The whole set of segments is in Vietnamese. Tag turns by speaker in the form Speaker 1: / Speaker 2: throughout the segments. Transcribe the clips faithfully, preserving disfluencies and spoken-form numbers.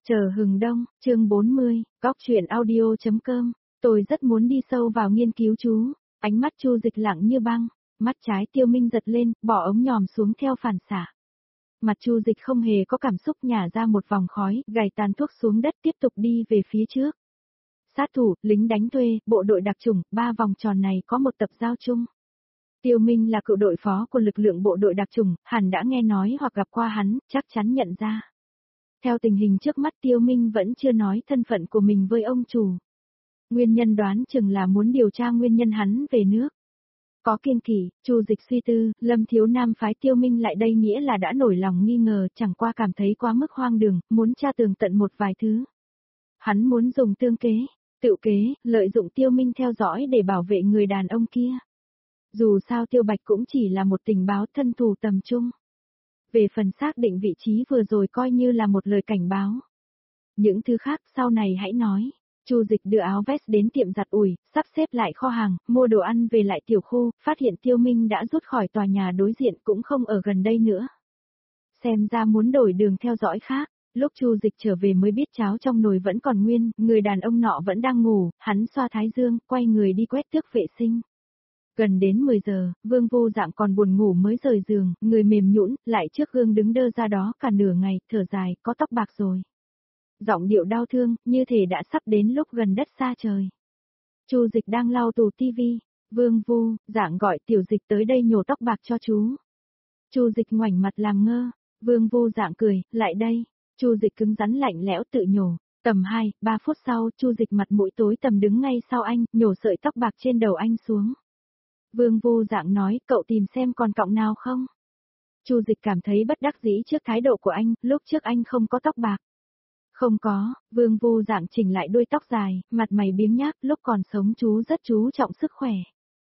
Speaker 1: Chờ hừng đông, chương bốn mươi, góc truyện audio.com, tôi rất muốn đi sâu vào nghiên cứu chú, ánh mắt Chu Dịch lặng như băng, mắt trái Tiêu Minh giật lên, bỏ ống nhòm xuống theo phản xạ. Mặt Chu Dịch không hề có cảm xúc nhả ra một vòng khói, gảy tàn thuốc xuống đất tiếp tục đi về phía trước. Sát thủ, lính đánh thuê, bộ đội đặc chủng, ba vòng tròn này có một tập giao chung. Tiêu Minh là cựu đội phó của lực lượng bộ đội đặc chủng, hẳn đã nghe nói hoặc gặp qua hắn, chắc chắn nhận ra. Theo tình hình trước mắt Tiêu Minh vẫn chưa nói thân phận của mình với ông chủ. Nguyên nhân đoán chừng là muốn điều tra nguyên nhân hắn về nước. Có kiêng kỵ, Chu Dịch suy tư, Lâm Thiếu Nam phái Tiêu Minh lại đây nghĩa là đã nổi lòng nghi ngờ, chẳng qua cảm thấy quá mức hoang đường, muốn tra tường tận một vài thứ. Hắn muốn dùng tương kế, tự kế, lợi dụng Tiêu Minh theo dõi để bảo vệ người đàn ông kia. Dù sao Tiêu Bạch cũng chỉ là một tình báo thân thù tầm trung. Về phần xác định vị trí vừa rồi coi như là một lời cảnh báo. Những thứ khác sau này hãy nói. Chu Dịch đưa áo vest đến tiệm giặt ủi, sắp xếp lại kho hàng, mua đồ ăn về lại tiểu khu, phát hiện Tiêu Minh đã rút khỏi tòa nhà đối diện cũng không ở gần đây nữa. Xem ra muốn đổi đường theo dõi khác, lúc Chu Dịch trở về mới biết cháo trong nồi vẫn còn nguyên, người đàn ông nọ vẫn đang ngủ, hắn xoa thái dương, quay người đi quét tước vệ sinh. Gần đến mười giờ, Vương Vô Dạng còn buồn ngủ mới rời giường, người mềm nhũn, lại trước gương đứng đơ ra đó cả nửa ngày, thở dài, có tóc bạc rồi. Giọng điệu đau thương, như thể đã sắp đến lúc gần đất xa trời. Chu Dịch đang lau tủ tivi, Vương Vô Dạng gọi Tiểu Dịch tới đây nhổ tóc bạc cho chú. Chu Dịch ngoảnh mặt làm ngơ, Vương Vô Dạng cười, lại đây. Chu Dịch cứng rắn lạnh lẽo tự nhổ. Tầm hai, ba phút sau, Chu Dịch mặt mũi tối tầm đứng ngay sau anh, nhổ sợi tóc bạc trên đầu anh xuống. Vương Vô Dạng nói, cậu tìm xem còn cọng nào không? Chu Dịch cảm thấy bất đắc dĩ trước thái độ của anh, lúc trước anh không có tóc bạc. Không có, Vương Vô Dạng chỉnh lại đuôi tóc dài, mặt mày biếng nhác, lúc còn sống chú rất chú trọng sức khỏe.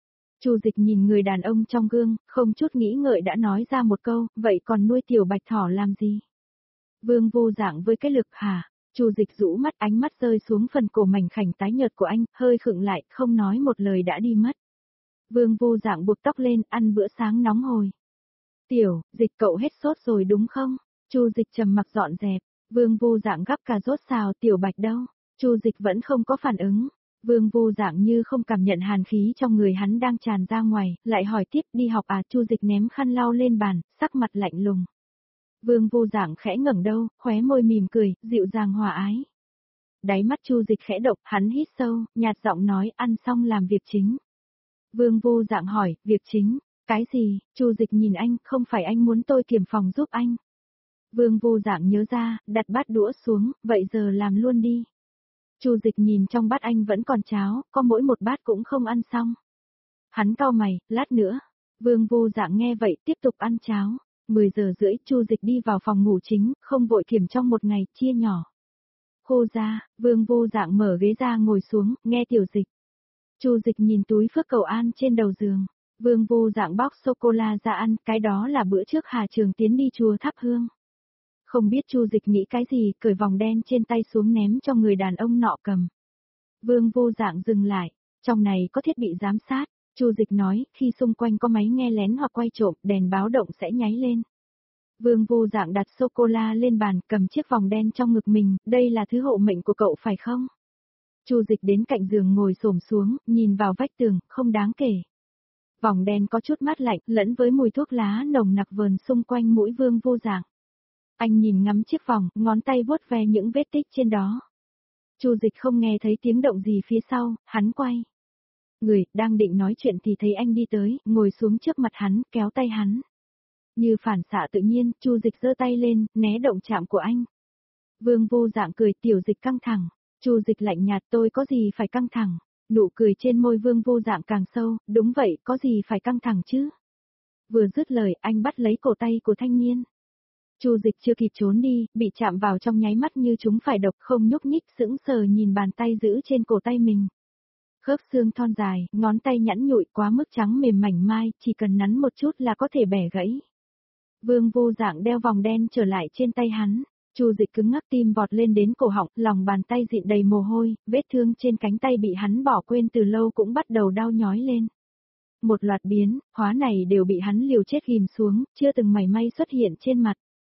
Speaker 1: Chu Dịch nhìn người đàn ông trong gương, không chút nghĩ ngợi đã nói ra một câu, vậy còn nuôi tiểu bạch thỏ làm gì? Vương Vô Dạng với cái lực hả? Chu Dịch rũ mắt, ánh mắt rơi xuống phần cổ mảnh khảnh tái nhợt của anh, hơi khựng lại, không nói một lời đã đi mất. Vương Vô Dạng buộc tóc lên, ăn bữa sáng nóng hổi. Tiểu, Dịch cậu hết sốt rồi đúng không? Chu Dịch trầm mặc dọn dẹp, Vương Vô Dạng gắp cà rốt xào, Tiểu Bạch đâu? Chu Dịch vẫn không có phản ứng. Vương Vô Dạng như không cảm nhận hàn khí trong người hắn đang tràn ra ngoài, lại hỏi tiếp đi học à? Chu Dịch ném khăn lau lên bàn, sắc mặt lạnh lùng. Vương Vô Dạng khẽ ngẩng đầu, khóe môi mỉm cười, dịu dàng hòa ái. Đáy mắt Chu Dịch khẽ động, hắn hít sâu, nhạt giọng nói, ăn xong làm việc chính. Vương Vô Dạng hỏi, việc chính, cái gì? Chu Dịch nhìn anh, không phải anh muốn tôi kiểm phòng giúp anh. Vương Vô Dạng nhớ ra, đặt bát đũa xuống, vậy giờ làm luôn đi. Chu Dịch nhìn trong bát anh vẫn còn cháo, có mỗi một bát cũng không ăn xong. Hắn cau mày, lát nữa. Vương Vô Dạng nghe vậy tiếp tục ăn cháo. mười giờ rưỡi Chu Dịch đi vào phòng ngủ chính, không vội kiểm trong một ngày, chia nhỏ. Khô ra, Vương Vô Dạng mở ghế ra ngồi xuống, nghe Tiểu Dịch. Chu Dịch nhìn túi phước cầu an trên đầu giường. Vương Vô Dạng bóc sô-cô-la ra ăn, cái đó là bữa trước Hà Trường Tiến đi chùa thắp hương. Không biết Chu Dịch nghĩ cái gì, cởi vòng đen trên tay xuống ném cho người đàn ông nọ cầm. Vương Vô Dạng dừng lại, trong này có thiết bị giám sát. Chu Dịch nói, khi xung quanh có máy nghe lén hoặc quay trộm, đèn báo động sẽ nháy lên. Vương Vô Dạng đặt sô-cô-la lên bàn, cầm chiếc vòng đen trong ngực mình, đây là thứ hộ mệnh của cậu phải không? Chu Dịch đến cạnh giường ngồi xổm xuống, nhìn vào vách tường, không đáng kể. Vòng đen có chút mát lạnh, lẫn với mùi thuốc lá nồng nặc vờn xung quanh mũi Vương Vô Dạng. Anh nhìn ngắm chiếc vòng, ngón tay vuốt ve những vết tích trên đó. Chu Dịch không nghe thấy tiếng động gì phía sau, hắn quay. Người, đang định nói chuyện thì thấy anh đi tới, ngồi xuống trước mặt hắn, kéo tay hắn. Như phản xạ tự nhiên, Chu Dịch giơ tay lên, né động chạm của anh. Vương Vô Dạng cười, Tiểu Dịch căng thẳng. Chu Dịch lạnh nhạt, tôi có gì phải căng thẳng. Nụ cười trên môi Vương Vô Dạng càng sâu, đúng vậy, có gì phải căng thẳng chứ. Vừa dứt lời, anh bắt lấy cổ tay của thanh niên. Chu Dịch chưa kịp trốn đi, bị chạm vào trong nháy mắt như chúng phải độc, không nhúc nhích, sững sờ nhìn bàn tay giữ trên cổ tay mình. Khớp xương thon dài, ngón tay nhẵn nhụi quá mức trắng mềm mảnh mai, chỉ cần nắn một chút là có thể bẻ gãy. Vương Vô Dạng đeo vòng đen trở lại trên tay hắn. Chu Dịch cứng ngắc, tim vọt lên đến cổ họng, lòng bàn tay dịn đầy mồ hôi, vết thương trên cánh tay bị hắn bỏ quên từ lâu cũng bắt đầu đau nhói lên. Một loạt biến, hóa này đều bị hắn liều chết ghim xuống, chưa từng mảy may xuất hiện trên mặt.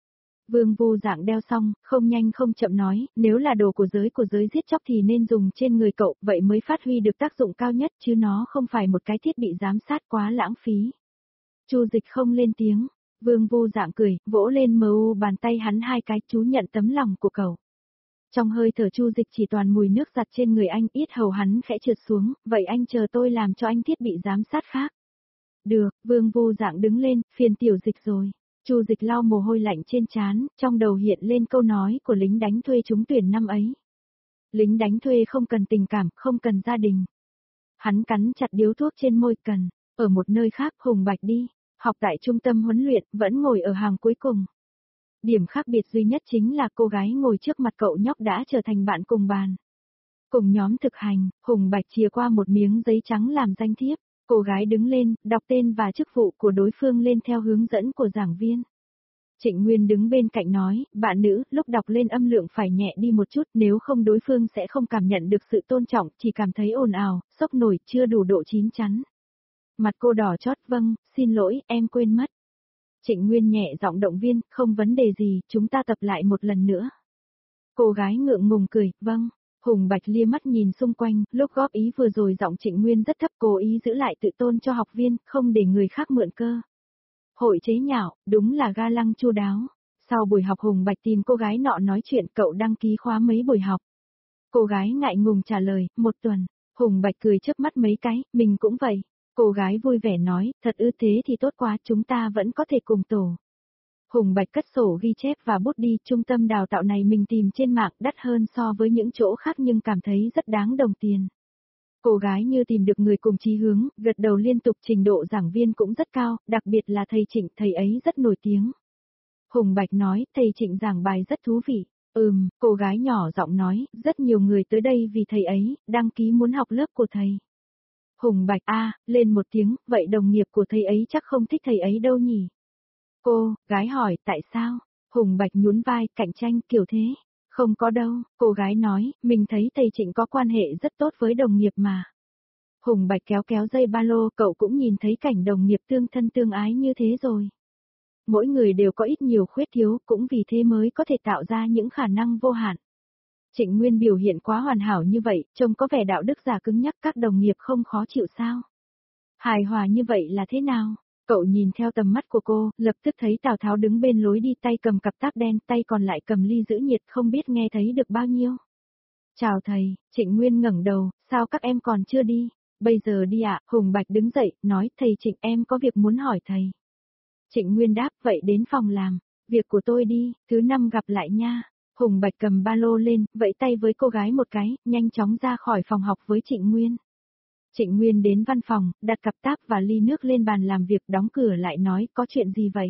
Speaker 1: Vương Vô Dạng đeo xong, không nhanh không chậm nói, nếu là đồ của giới của giới giết chóc thì nên dùng trên người cậu, vậy mới phát huy được tác dụng cao nhất chứ nó không phải một cái thiết bị giám sát quá lãng phí. Chu Dịch không lên tiếng, Vương Vô Dạng cười, vỗ lên mờ u bàn tay hắn hai cái, chú nhận tấm lòng của cậu. Trong hơi thở Chu Dịch chỉ toàn mùi nước giặt trên người anh, yết hầu hắn khẽ trượt xuống, vậy anh chờ tôi làm cho anh thiết bị giám sát khác. Được, Vương Vô Dạng đứng lên, phiền Tiểu Dịch rồi. Chu Dịch lau mồ hôi lạnh trên trán, trong đầu hiện lên câu nói của lính đánh thuê trúng tuyển năm ấy. Lính đánh thuê không cần tình cảm, không cần gia đình. Hắn cắn chặt điếu thuốc trên môi, cần. Ở một nơi khác, Hùng Bạch đi. Học tại trung tâm huấn luyện, vẫn ngồi ở hàng cuối cùng. Điểm khác biệt duy nhất chính là cô gái ngồi trước mặt cậu nhóc đã trở thành bạn cùng bàn. Cùng nhóm thực hành, Hùng Bạch chìa qua một miếng giấy trắng làm danh thiếp. Cô gái đứng lên, đọc tên và chức vụ của đối phương lên theo hướng dẫn của giảng viên. Trịnh Nguyên đứng bên cạnh nói, bạn nữ, lúc đọc lên âm lượng phải nhẹ đi một chút, nếu không đối phương sẽ không cảm nhận được sự tôn trọng, chỉ cảm thấy ồn ào, sốc nổi, chưa đủ độ chín chắn. Mặt cô đỏ chót, vâng, xin lỗi, em quên mất. Trịnh Nguyên nhẹ giọng động viên, không vấn đề gì, chúng ta tập lại một lần nữa. Cô gái ngượng ngùng cười, vâng. Hùng Bạch lia mắt nhìn xung quanh, lúc góp ý vừa rồi giọng Trịnh Nguyên rất thấp, cố ý giữ lại tự tôn cho học viên, không để người khác mượn cơ. Hội chế nhạo, đúng là ga lăng chu đáo. Sau buổi học Hùng Bạch tìm cô gái nọ nói chuyện, cậu đăng ký khóa mấy buổi học. Cô gái ngại ngùng trả lời, một tuần. Hùng Bạch cười chớp mắt mấy cái, mình cũng vậy. Cô gái vui vẻ nói, thật ư, thế thì tốt quá, chúng ta vẫn có thể cùng tổ. Hùng Bạch cất sổ ghi chép và bút đi, trung tâm đào tạo này mình tìm trên mạng đắt hơn so với những chỗ khác nhưng cảm thấy rất đáng đồng tiền. Cô gái như tìm được người cùng chí hướng, gật đầu liên tục, trình độ giảng viên cũng rất cao, đặc biệt là thầy Trịnh, thầy ấy rất nổi tiếng. Hùng Bạch nói, thầy Trịnh giảng bài rất thú vị. Ừm, cô gái nhỏ giọng nói, rất nhiều người tới đây vì thầy ấy, đăng ký muốn học lớp của thầy. Hùng Bạch a, lên một tiếng, vậy đồng nghiệp của thầy ấy chắc không thích thầy ấy đâu nhỉ? Cô, gái hỏi, tại sao? Hùng Bạch nhún vai, cạnh tranh, kiểu thế. Không có đâu, cô gái nói, mình thấy thầy Trịnh có quan hệ rất tốt với đồng nghiệp mà. Hùng Bạch kéo kéo dây ba lô, cậu cũng nhìn thấy cảnh đồng nghiệp tương thân tương ái như thế rồi. Mỗi người đều có ít nhiều khuyết thiếu, cũng vì thế mới có thể tạo ra những khả năng vô hạn. Trịnh Nguyên biểu hiện quá hoàn hảo như vậy, trông có vẻ đạo đức giả cứng nhắc, các đồng nghiệp không khó chịu sao? Hài hòa như vậy là thế nào? Cậu nhìn theo tầm mắt của cô, lập tức thấy Tào Tháo đứng bên lối đi, tay cầm cặp táp đen, tay còn lại cầm ly giữ nhiệt, không biết nghe thấy được bao nhiêu. Chào thầy, Trịnh Nguyên ngẩng đầu, sao các em còn chưa đi? Bây giờ đi ạ, Hùng Bạch đứng dậy, nói, thầy Trịnh, em có việc muốn hỏi thầy. Trịnh Nguyên đáp, vậy đến phòng làm, việc của tôi đi, thứ năm gặp lại nha. Hùng Bạch cầm ba lô lên, vẫy tay với cô gái một cái, nhanh chóng ra khỏi phòng học với Trịnh Nguyên. Trịnh Nguyên đến văn phòng, đặt cặp táp và ly nước lên bàn làm việc, đóng cửa lại nói, có chuyện gì vậy?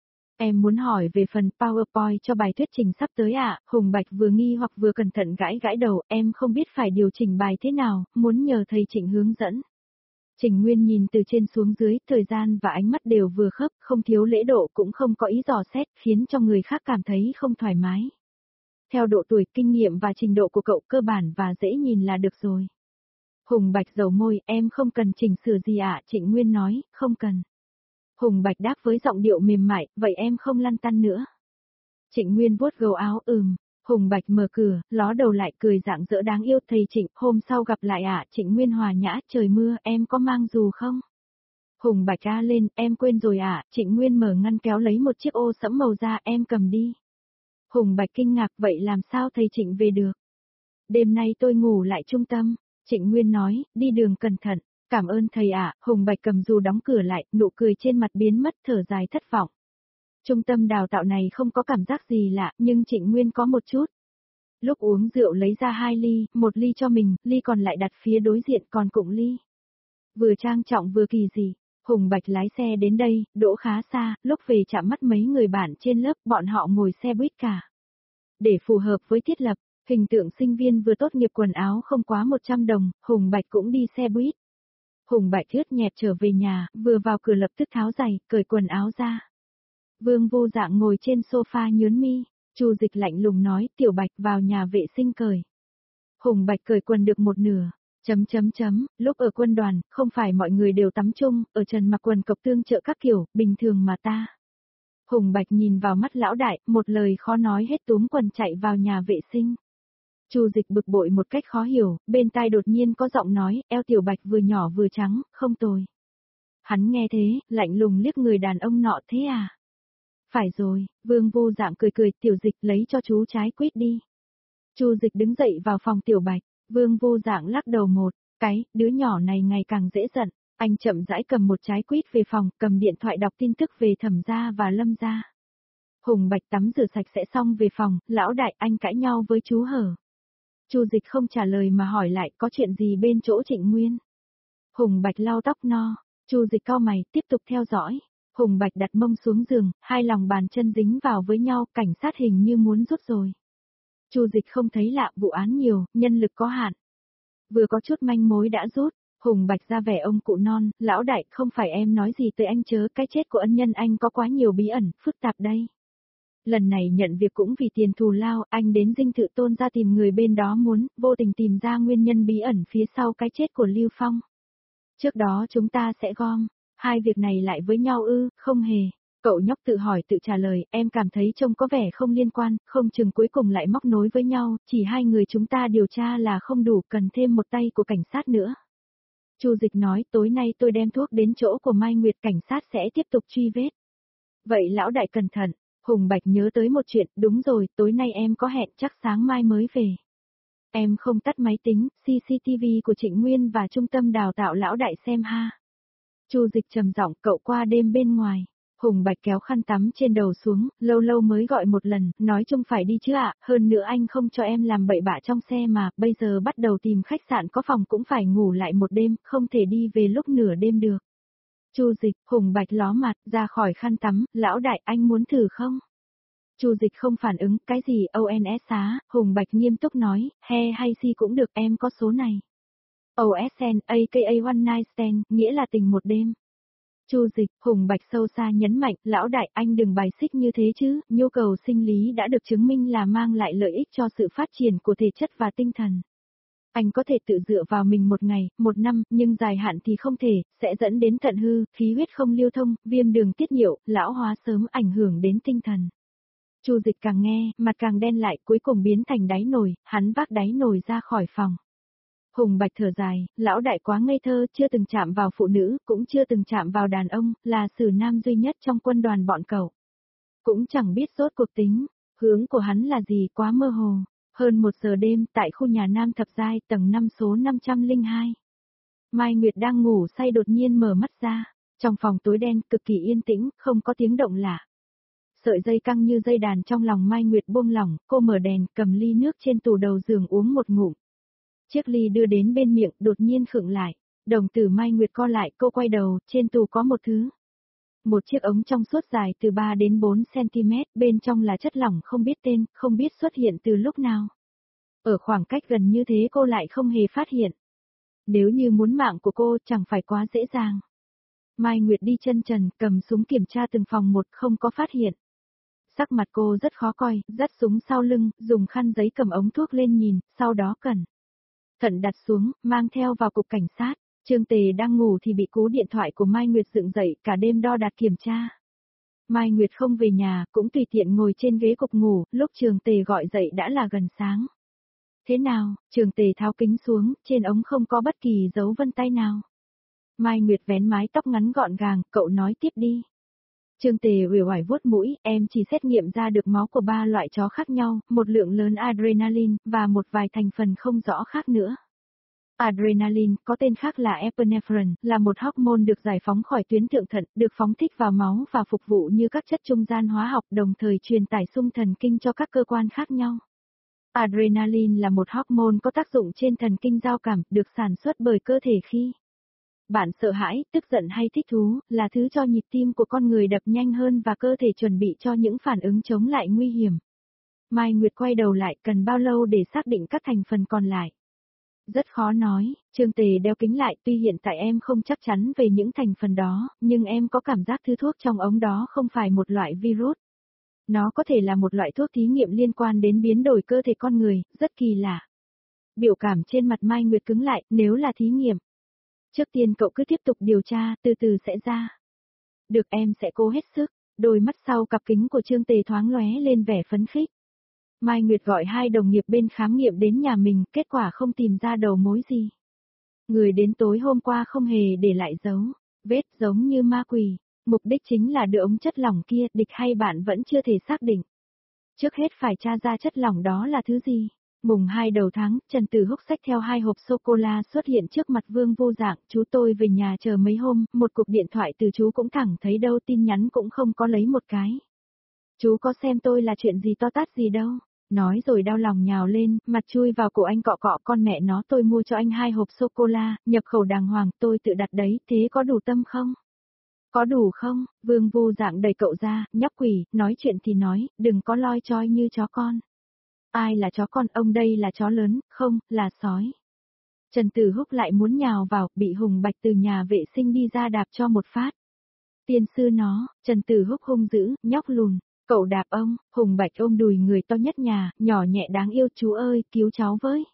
Speaker 1: Em muốn hỏi về phần PowerPoint cho bài thuyết trình sắp tới ạ. À? Hùng Bạch vừa nghi hoặc vừa cẩn thận gãi gãi đầu, em không biết phải điều chỉnh bài thế nào, muốn nhờ thầy Trịnh hướng dẫn. Trịnh Nguyên nhìn từ trên xuống dưới, thời gian và ánh mắt đều vừa khớp, không thiếu lễ độ cũng không có ý dò xét, khiến cho người khác cảm thấy không thoải mái. Theo độ tuổi, kinh nghiệm và trình độ của cậu cơ bản và dễ nhìn là được rồi. Hùng Bạch dầu môi, em không cần chỉnh sửa gì ạ, à? Trịnh Nguyên nói, không cần. Hùng Bạch đáp với giọng điệu mềm mại, vậy em không lăn tăn nữa. Trịnh Nguyên vuốt gầu áo, ừm. Hùng Bạch mở cửa, ló đầu lại cười rạng rỡ đáng yêu, thầy Trịnh, hôm sau gặp lại ạ. À? Trịnh Nguyên hòa nhã, trời mưa, em có mang dù không? Hùng Bạch a lên, em quên rồi ạ. À? Trịnh Nguyên mở ngăn kéo lấy một chiếc ô sẫm màu da, em cầm đi. Hùng Bạch kinh ngạc, vậy làm sao thầy Trịnh về được? Đêm nay tôi ngủ lại trung tâm. Trịnh Nguyên nói, đi đường cẩn thận, cảm ơn thầy ạ. À. Hùng Bạch cầm dù đóng cửa lại, nụ cười trên mặt biến mất, thở dài thất vọng. Trung tâm đào tạo này không có cảm giác gì lạ, nhưng Trịnh Nguyên có một chút. Lúc uống rượu lấy ra hai ly, một ly cho mình, ly còn lại đặt phía đối diện, còn cụng ly. Vừa trang trọng vừa kỳ dị. Hùng Bạch lái xe đến đây, đỗ khá xa, lúc về chạm mắt mấy người bạn trên lớp, bọn họ ngồi xe buýt cả. Để phù hợp với thiết lập, hình tượng sinh viên vừa tốt nghiệp quần áo không quá một trăm đồng, Hùng Bạch cũng đi xe buýt. Hùng Bạch ướt nhẹp trở về nhà, vừa vào cửa lập tức tháo giày, cởi quần áo ra. Vương Vô Dạng ngồi trên sofa nhớn mi, Chu Dịch lạnh lùng nói, Tiểu Bạch vào nhà vệ sinh cởi. Hùng Bạch cởi quần được một nửa, chấm chấm chấm, lúc ở quân đoàn, không phải mọi người đều tắm chung, ở trần mặc quần cộc tương trợ các kiểu, bình thường mà ta. Hùng Bạch nhìn vào mắt lão đại, một lời khó nói hết túm quần chạy vào nhà vệ sinh. Chu Dịch bực bội một cách khó hiểu, bên tai đột nhiên có giọng nói, eo Tiểu Bạch vừa nhỏ vừa trắng, không tồi. Hắn nghe thế, lạnh lùng liếc người đàn ông nọ, thế à? Phải rồi, Vương Vô Dạng cười cười, Tiểu Dịch lấy cho chú trái quýt đi. Chu Dịch đứng dậy vào phòng Tiểu Bạch, Vương Vô Dạng lắc đầu một cái, đứa nhỏ này ngày càng dễ giận. Anh chậm rãi cầm một trái quýt về phòng, cầm điện thoại đọc tin tức về Thẩm gia và Lâm gia. Hùng Bạch tắm rửa sạch sẽ xong về phòng, lão đại anh cãi nhau với chú hở. Chu Dịch không trả lời mà hỏi lại có chuyện gì bên chỗ Trịnh Nguyên. Hùng Bạch lau tóc no, Chu Dịch cau mày tiếp tục theo dõi. Hùng Bạch đặt mông xuống giường, hai lòng bàn chân dính vào với nhau, cảnh sát hình như muốn rút rồi. Chu Dịch không thấy lạ, vụ án nhiều, nhân lực có hạn. Vừa có chút manh mối đã rút. Hùng Bạch ra vẻ ông cụ non, lão đại không phải em nói gì tới anh chớ, cái chết của ân nhân anh có quá nhiều bí ẩn, phức tạp đây. Lần này nhận việc cũng vì tiền thù lao, anh đến dinh thự Tôn ra tìm người bên đó muốn, vô tình tìm ra nguyên nhân bí ẩn phía sau cái chết của Lưu Phong. Trước đó chúng ta sẽ gom, hai việc này lại với nhau ư, không hề. Cậu nhóc tự hỏi tự trả lời, em cảm thấy trông có vẻ không liên quan, không chừng cuối cùng lại móc nối với nhau, chỉ hai người chúng ta điều tra là không đủ, cần thêm một tay của cảnh sát nữa. Chu Dịch nói, tối nay tôi đem thuốc đến chỗ của Mai Nguyệt, cảnh sát sẽ tiếp tục truy vết. Vậy lão đại cẩn thận, Hùng Bạch nhớ tới một chuyện, đúng rồi, tối nay em có hẹn chắc sáng mai mới về. Em không tắt máy tính, xê xê tê vê của Trịnh Nguyên và trung tâm đào tạo lão đại xem ha. Chu Dịch trầm giọng, cậu qua đêm bên ngoài. Hùng Bạch kéo khăn tắm trên đầu xuống, lâu lâu mới gọi một lần, nói chung phải đi chứ ạ, hơn nữa anh không cho em làm bậy bạ trong xe mà, bây giờ bắt đầu tìm khách sạn có phòng cũng phải ngủ lại một đêm, không thể đi về lúc nửa đêm được. Chu Dịch, Hùng Bạch ló mặt, ra khỏi khăn tắm, lão đại anh muốn thử không? Chu Dịch không phản ứng, cái gì o en ét xá, Hùng Bạch nghiêm túc nói, he hay si cũng được, em có số này. o ét en, aka One Night Stand, nghĩa là tình một đêm. Chu Dịch, Hùng Bạch sâu xa nhấn mạnh, lão đại anh đừng bài xích như thế chứ, nhu cầu sinh lý đã được chứng minh là mang lại lợi ích cho sự phát triển của thể chất và tinh thần. Anh có thể tự dựa vào mình một ngày, một năm, nhưng dài hạn thì không thể, sẽ dẫn đến thận hư, khí huyết không lưu thông, viêm đường tiết niệu, lão hóa sớm ảnh hưởng đến tinh thần. Chu Dịch càng nghe, mặt càng đen lại, cuối cùng biến thành đáy nồi, hắn vác đáy nồi ra khỏi phòng. Hùng Bạch thở dài, lão đại quá ngây thơ, chưa từng chạm vào phụ nữ, cũng chưa từng chạm vào đàn ông, là sử nam duy nhất trong quân đoàn bọn cậu. Cũng chẳng biết rốt cuộc tính, hướng của hắn là gì, quá mơ hồ. Hơn một giờ đêm, tại khu nhà Nam Thập Giai, tầng năm số năm trăm lẻ hai. Mai Nguyệt đang ngủ say đột nhiên mở mắt ra, trong phòng tối đen, cực kỳ yên tĩnh, không có tiếng động lạ. Sợi dây căng như dây đàn trong lòng Mai Nguyệt buông lỏng, cô mở đèn, cầm ly nước trên tủ đầu giường uống một ngụm. Chiếc ly đưa đến bên miệng, đột nhiên khựng lại. Đồng tử Mai Nguyệt co lại, cô quay đầu, trên tủ có một thứ. Một chiếc ống trong suốt dài từ ba đến bốn xăng-ti-mét, bên trong là chất lỏng không biết tên, không biết xuất hiện từ lúc nào. Ở khoảng cách gần như thế cô lại không hề phát hiện. Nếu như muốn mạng của cô chẳng phải quá dễ dàng. Mai Nguyệt đi chân trần, cầm súng kiểm tra từng phòng một, không có phát hiện. Sắc mặt cô rất khó coi, dắt súng sau lưng, dùng khăn giấy cầm ống thuốc lên nhìn, sau đó cẩn thận đặt xuống, mang theo vào cục cảnh sát. Trương Tề đang ngủ thì bị cú điện thoại của Mai Nguyệt dựng dậy, cả đêm đo đạc kiểm tra. Mai Nguyệt không về nhà, cũng tùy tiện ngồi trên ghế cục ngủ, lúc Trương Tề gọi dậy đã là gần sáng. Thế nào, Trương Tề tháo kính xuống, trên ống không có bất kỳ dấu vân tay nào. Mai Nguyệt vén mái tóc ngắn gọn gàng, cậu nói tiếp đi. Trương Tề uể oải vuốt mũi, em chỉ xét nghiệm ra được máu của ba loại chó khác nhau, một lượng lớn adrenaline, và một vài thành phần không rõ khác nữa. Adrenaline, có tên khác là epinephrine, là một hormone được giải phóng khỏi tuyến thượng thận, được phóng thích vào máu và phục vụ như các chất trung gian hóa học, đồng thời truyền tải xung thần kinh cho các cơ quan khác nhau. Adrenaline là một hormone có tác dụng trên thần kinh giao cảm, được sản xuất bởi cơ thể khi bạn sợ hãi, tức giận hay thích thú, là thứ cho nhịp tim của con người đập nhanh hơn và cơ thể chuẩn bị cho những phản ứng chống lại nguy hiểm. Mai Nguyệt quay đầu lại, cần bao lâu để xác định các thành phần còn lại? Rất khó nói, Trương Tề đeo kính lại, tuy hiện tại em không chắc chắn về những thành phần đó, nhưng em có cảm giác thứ thuốc trong ống đó không phải một loại virus. Nó có thể là một loại thuốc thí nghiệm liên quan đến biến đổi cơ thể con người, rất kỳ lạ. Biểu cảm trên mặt Mai Nguyệt cứng lại, nếu là thí nghiệm. Trước tiên cậu cứ tiếp tục điều tra, từ từ sẽ ra. Được, em sẽ cố hết sức. Đôi mắt sau cặp kính của Trương Tề thoáng lóe lên vẻ phấn khích. Mai Nguyệt gọi hai đồng nghiệp bên khám nghiệm đến nhà mình, kết quả không tìm ra đầu mối gì. Người đến tối hôm qua không hề để lại dấu, vết giống như ma quỷ. Mục đích chính là đưa ống chất lỏng kia, địch hay bạn vẫn chưa thể xác định. Trước hết phải tra ra chất lỏng đó là thứ gì. Mùng hai đầu tháng, Trần Tử Húc xách theo hai hộp sô-cô-la xuất hiện trước mặt Vương Vô Dạng, chú tôi về nhà chờ mấy hôm, một cuộc điện thoại từ chú cũng thẳng thấy đâu, tin nhắn cũng không có lấy một cái. Chú có xem tôi là chuyện gì to tát gì đâu. Nói rồi đau lòng nhào lên, mặt chui vào cổ anh cọ cọ, con mẹ nó, tôi mua cho anh hai hộp sô-cô-la, nhập khẩu đàng hoàng, tôi tự đặt đấy, thế có đủ tâm không? Có đủ không? Vương Vô Dạng đẩy cậu ra, nhóc quỷ, nói chuyện thì nói, đừng có loi choi như chó con. Ai là chó con, ông đây là chó lớn, không, là sói. Trần Tử Húc lại muốn nhào vào, bị Hùng Bạch từ nhà vệ sinh đi ra đạp cho một phát. Tiên sư nó, Trần Tử Húc hung dữ, nhóc lùn, cậu đạp ông, Hùng Bạch ôm đùi người to nhất nhà, nhỏ nhẹ đáng yêu, chú ơi, cứu cháu với.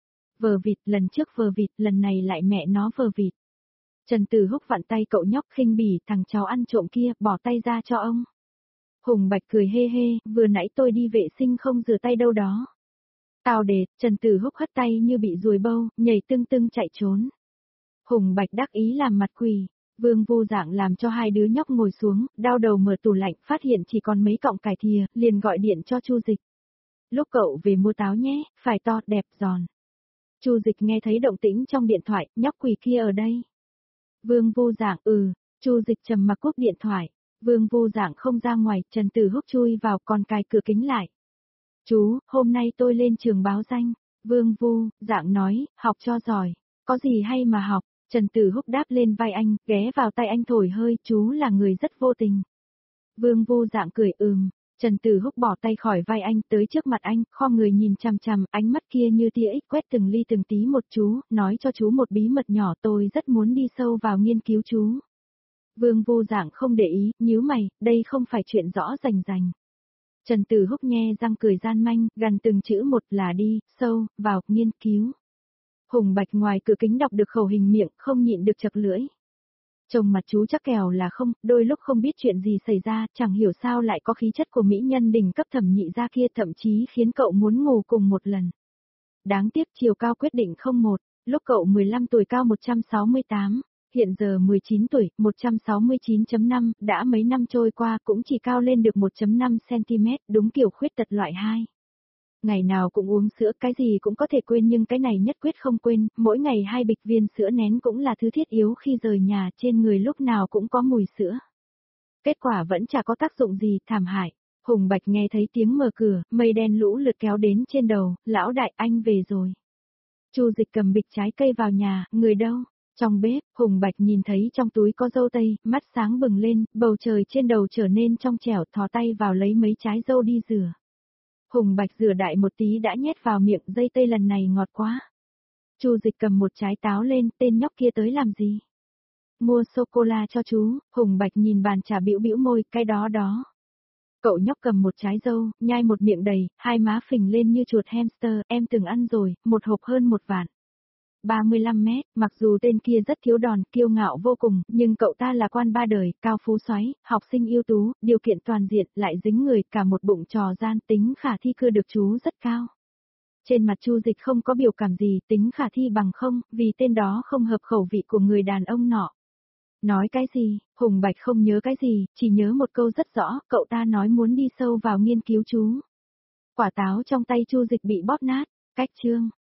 Speaker 1: Vờ vịt, lần trước vờ vịt, lần này lại mẹ nó vờ vịt. Trần Tử Húc vặn tay cậu nhóc khinh bỉ, thằng cháu ăn trộm kia, bỏ tay ra cho ông. Hùng Bạch cười hê hê, vừa nãy tôi đi vệ sinh không rửa tay đâu đó. Tao đệt, Trần Tử Húc hất tay như bị ruồi bâu, nhảy tưng tưng chạy trốn. Hùng Bạch đắc ý làm mặt quỷ, Vương Vô Dạng làm cho hai đứa nhóc ngồi xuống, đau đầu mở tủ lạnh, phát hiện chỉ còn mấy cọng cải thìa, liền gọi điện cho Chu Dịch. Lúc cậu về mua táo nhé, phải to, đẹp, giòn. Chu Dịch nghe thấy động tĩnh trong điện thoại, nhóc quỷ kia ở đây. Vương Vô Dạng, ừ, Chu Dịch trầm mặc cúp điện thoại. Vương Vô Dạng không ra ngoài, Trần Tử Húc chui vào còn cài cửa kính lại. Chú, hôm nay tôi lên trường báo danh. Vương Vô Dạng nói, học cho giỏi. Có gì hay mà học? Trần Tử Húc đáp lên vai anh, ghé vào tay anh thổi hơi, chú là người rất vô tình. Vương Vô Dạng cười ừm. Trần Tử Húc bỏ tay khỏi vai anh, tới trước mặt anh, kho người nhìn chằm chằm, ánh mắt kia như tia ích quét từng ly từng tí một. Chú, nói cho chú một bí mật nhỏ, tôi rất muốn đi sâu vào nghiên cứu chú. Vương Vô Dạng không để ý, nhíu mày, đây không phải chuyện rõ rành rành. Trần Tử Húc nghe răng cười gian manh, gần từng chữ một là đi, sâu, vào, nghiên cứu. Hùng Bạch ngoài cửa kính đọc được khẩu hình miệng, không nhịn được chật lưỡi. Chồng mặt chú chắc kèo là không, đôi lúc không biết chuyện gì xảy ra, chẳng hiểu sao lại có khí chất của mỹ nhân đỉnh cấp thẩm nhị gia kia, thậm chí khiến cậu muốn ngủ cùng một lần. Đáng tiếc chiều cao quyết định không một, lúc cậu mười lăm tuổi cao một trăm sáu mươi tám, hiện giờ mười chín tuổi, một trăm sáu mươi chín phẩy năm, đã mấy năm trôi qua cũng chỉ cao lên được một phẩy năm xăng-ti-mét, đúng kiểu khuyết tật loại hai. Ngày nào cũng uống sữa, cái gì cũng có thể quên nhưng cái này nhất quyết không quên, mỗi ngày hai bịch viên sữa nén cũng là thứ thiết yếu khi rời nhà, trên người lúc nào cũng có mùi sữa. Kết quả vẫn chả có tác dụng gì, thảm hại. Hùng Bạch nghe thấy tiếng mở cửa, mây đen lũ lượt kéo đến trên đầu, lão đại anh về rồi. Chu Dịch cầm bịch trái cây vào nhà, người đâu? Trong bếp, Hùng Bạch nhìn thấy trong túi có dâu tây, mắt sáng bừng lên, bầu trời trên đầu trở nên trong trẻo, thò tay vào lấy mấy trái dâu đi rửa. Hùng Bạch rửa đại một tí đã nhét vào miệng, dây tây lần này ngọt quá. Chu Dịch cầm một trái táo lên, tên nhóc kia tới làm gì? Mua sô-cô-la cho chú. Hùng Bạch nhìn bàn trà bĩu bĩu môi, cái đó đó. Cậu nhóc cầm một trái dâu, nhai một miệng đầy, hai má phình lên như chuột hamster, em từng ăn rồi, một hộp hơn một vạn. ba mươi lăm mét, mặc dù tên kia rất thiếu đòn, kiêu ngạo vô cùng, nhưng cậu ta là quan ba đời, cao phú soái, học sinh ưu tú, điều kiện toàn diện, lại dính người, cả một bụng trò gian, tính khả thi cưa được chú rất cao. Trên mặt Chu Dịch không có biểu cảm gì, tính khả thi bằng không, vì tên đó không hợp khẩu vị của người đàn ông nọ. Nói cái gì? Hùng Bạch không nhớ cái gì, chỉ nhớ một câu rất rõ, cậu ta nói muốn đi sâu vào nghiên cứu chú. Quả táo trong tay Chu Dịch bị bóp nát, cách chương.